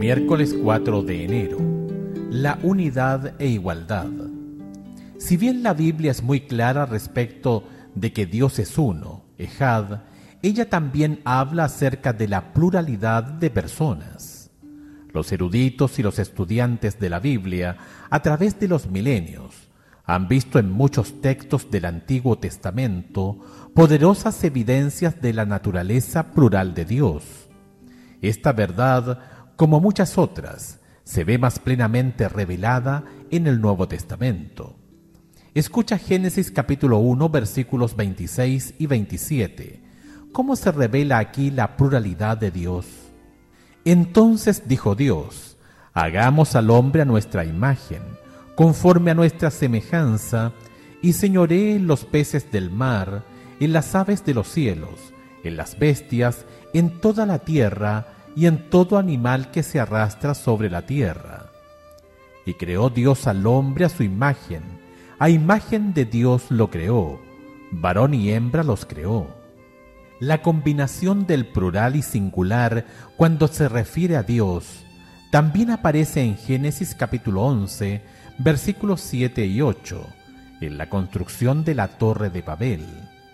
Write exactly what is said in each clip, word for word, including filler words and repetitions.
Miércoles cuatro de enero. La unidad e igualdad. Si bien la Biblia es muy clara respecto de que Dios es uno, Ejad, ella también habla acerca de la pluralidad de personas. Los eruditos y los estudiantes de la Biblia, a través de los milenios, han visto en muchos textos del Antiguo Testamento poderosas evidencias de la naturaleza plural de Dios. Esta verdad, como muchas otras, se ve más plenamente revelada en el Nuevo Testamento. Escucha Génesis capítulo uno, versículos veintiséis y veintisiete. ¿Cómo se revela aquí la pluralidad de Dios? Entonces dijo Dios: hagamos al hombre a nuestra imagen, conforme a nuestra semejanza, y señoree en los peces del mar, en las aves de los cielos, en las bestias, en toda la tierra, y en todo animal que se arrastra sobre la tierra. Y creó Dios al hombre a su imagen, a imagen de Dios lo creó, varón y hembra los creó. La combinación del plural y singular cuando se refiere a Dios también aparece en Génesis capítulo once, versículos siete y ocho, en la construcción de la Torre de Babel.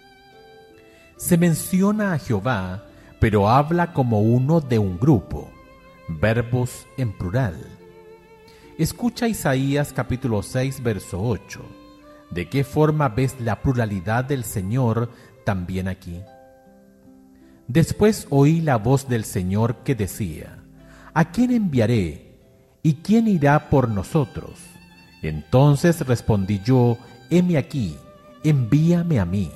Se menciona a Jehová, pero habla como uno de un grupo, verbos en plural. Escucha Isaías capítulo seis, verso ocho. ¿De qué forma ves la pluralidad del Señor también aquí? Después oí la voz del Señor que decía: ¿a quién enviaré? ¿Y quién irá por nosotros? Entonces respondí yo: heme aquí, envíame a mí.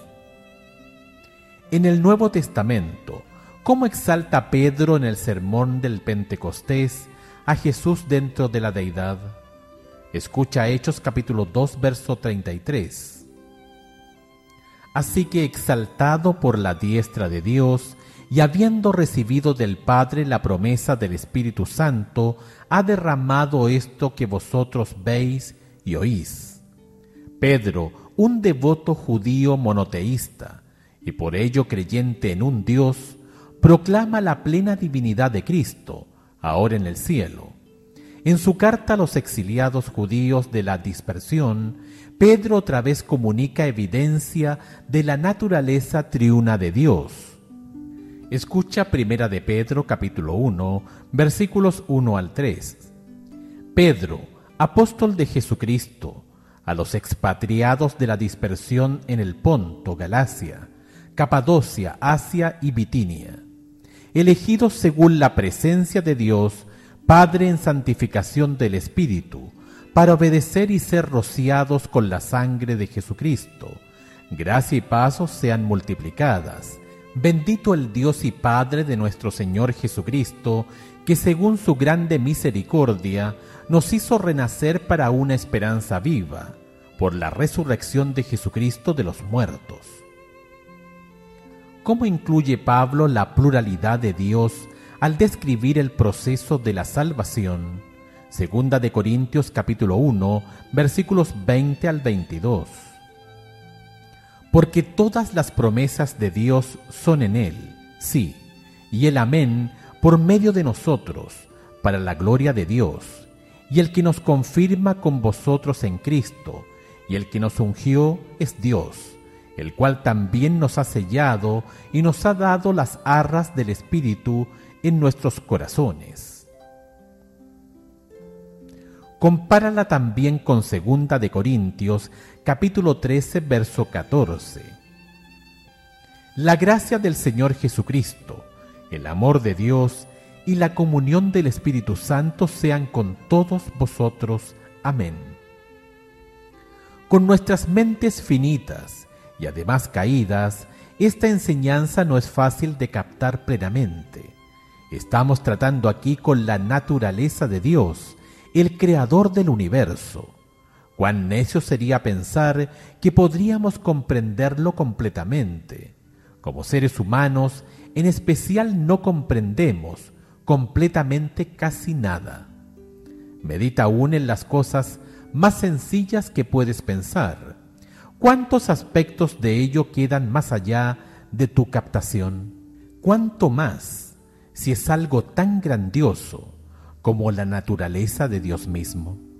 En el Nuevo Testamento, ¿cómo exalta Pedro en el sermón del Pentecostés a Jesús dentro de la deidad? Escucha Hechos capítulo dos, verso treinta y tres. Así que, exaltado por la diestra de Dios, y habiendo recibido del Padre la promesa del Espíritu Santo, ha derramado esto que vosotros veis y oís. Pedro, un devoto judío monoteísta, y por ello creyente en un Dios, proclama la plena divinidad de Cristo, ahora en el cielo. En su carta a los exiliados judíos de la dispersión, Pedro otra vez comunica evidencia de la naturaleza triuna de Dios. Escucha Primera de Pedro capítulo uno, versículos uno al tres. Pedro, apóstol de Jesucristo, a los expatriados de la dispersión en el Ponto, Galacia, Capadocia, Asia y Bitinia, elegidos según la presencia de Dios, Padre en santificación del Espíritu, para obedecer y ser rociados con la sangre de Jesucristo. Gracia y paz os sean multiplicadas. Bendito el Dios y Padre de nuestro Señor Jesucristo, que según su grande misericordia nos hizo renacer para una esperanza viva, por la resurrección de Jesucristo de los muertos. ¿Cómo incluye Pablo la pluralidad de Dios al describir el proceso de la salvación? Segunda de Corintios capítulo uno, versículos veinte al veintidós. Porque todas las promesas de Dios son en Él, sí, y el amén por medio de nosotros, para la gloria de Dios, y el que nos confirma con vosotros en Cristo, y el que nos ungió es Dios, el cual también nos ha sellado y nos ha dado las arras del Espíritu en nuestros corazones. Compárala también con Segunda de Corintios, capítulo trece, verso catorce. La gracia del Señor Jesucristo, el amor de Dios y la comunión del Espíritu Santo sean con todos vosotros. Amén. Con nuestras mentes finitas y además caídas, esta enseñanza no es fácil de captar plenamente. Estamos tratando aquí con la naturaleza de Dios, el creador del universo. Cuán necio sería pensar que podríamos comprenderlo completamente. Como seres humanos, en especial, no comprendemos completamente casi nada. Medita aún en las cosas más sencillas que puedes pensar. ¿Cuántos aspectos de ello quedan más allá de tu captación? ¿Cuánto más si es algo tan grandioso, como la naturaleza de Dios mismo.